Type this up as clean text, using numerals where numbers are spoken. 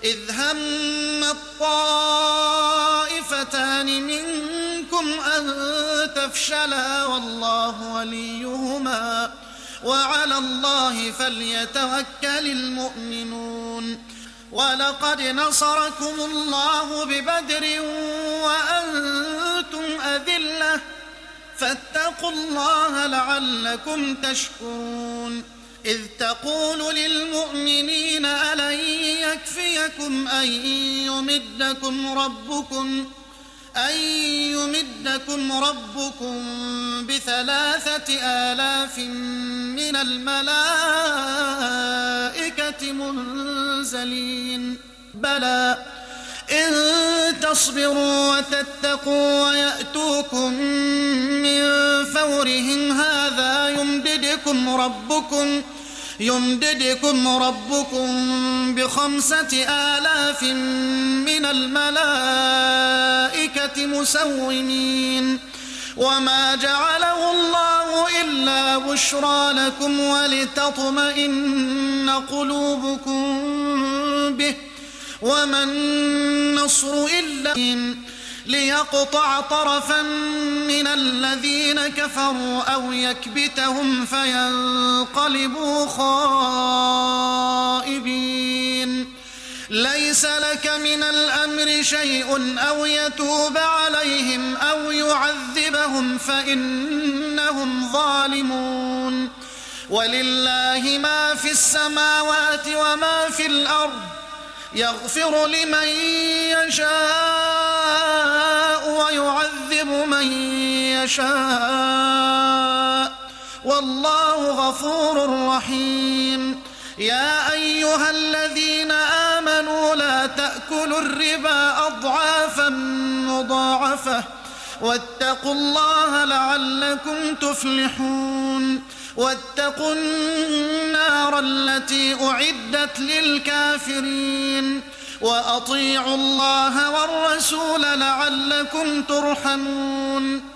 إذ هم الطائفتان منكم أن تفشلا والله وليهما وعلى الله فليتوكل المؤمنون. ولقد نصركم الله ببدر وأنتم أذلة فاتقوا الله لعلكم تشكرون. إذ تقول للمؤمنين ألن يكفيكم أن يمدكم ربكم ب3,000 من الملائكة منزلين بلى إن تصبروا وتتقوا ويأتوكم من فورهم هذا يمددكم ربكم ب5,000 من الملائكة مسومين. وما جعله الله إلا بشرى لكم ولتطمئن قلوبكم به وما النصر إلا ليقطع طرفا من الذين كفروا أو يكبتهم فينقلبوا خائبين. ليس لك من الأمر شيء أو يتوب عليهم أو يعذبهم فإنهم ظالمون. ولله ما في السماوات وما في الأرض يغفر لمن يشاء ويعذب من يشاء والله غفور رحيم. يا أيها الذين آمنوا لا تأكلوا الربا أضعافا مضاعفة واتقوا الله لعلكم تفلحون. واتقوا النار التي أعدت للكافرين وأطيعوا الله والرسول لعلكم ترحمون.